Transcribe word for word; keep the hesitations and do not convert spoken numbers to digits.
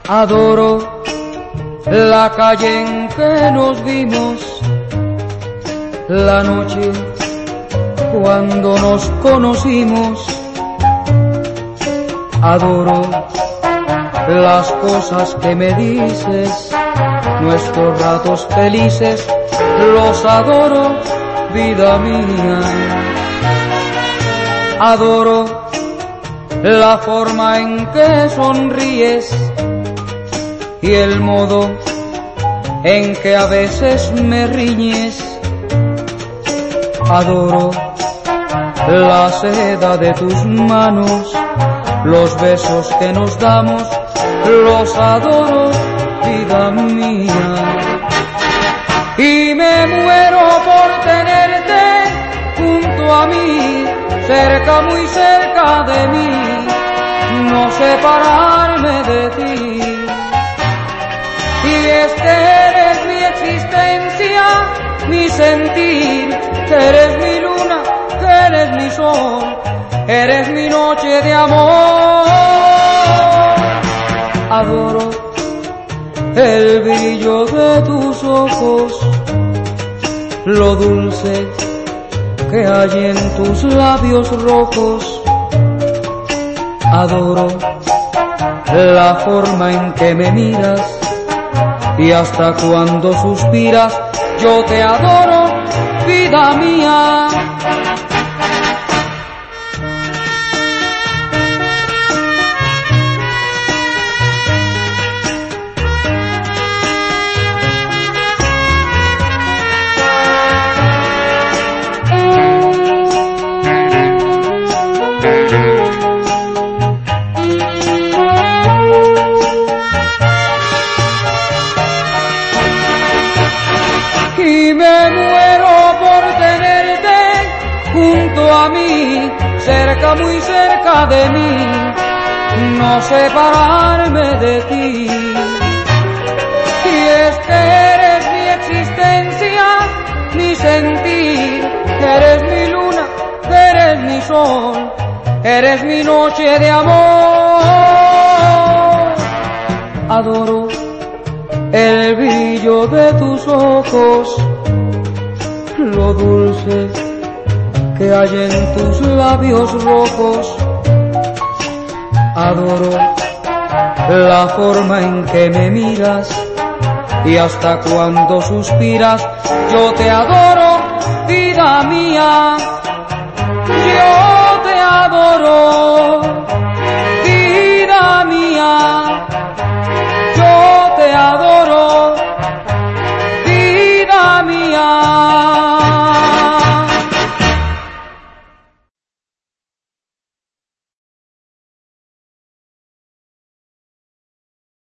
Adoro la calle en que nos vimos, la noche cuando nos conocimos. Adoro las cosas que me dices, nuestros ratos felices, los adoro, vida mía. Adoro la forma en que sonríes y el modo en que a veces me riñes. Adoro la seda de tus manos, los besos que nos damos, los adoro, vida mía. Y me muero por tenerte junto a mí, cerca, muy cerca de mí, no separarme de ti. Y es que eres mi existencia, mi sentir, que eres mi luna, que eres mi sol, eres mi noche de amor. Adoro el brillo de tus ojos, lo dulce que hay en tus labios rojos. Adoro la forma en que me miras y hasta cuando suspiras. Yo te adoro, vida mía. Y me muero por tenerte junto a mí, cerca, muy cerca de mí, no separarme de ti. Y es que eres mi existencia, mi sentir, eres mi luna, eres mi sol, eres mi noche de amor. Adoro el brillo de tus ojos, lo dulce que hay en tus labios rojos. Adoro la forma en que me miras y hasta cuando suspiras. Yo te adoro, vida mía.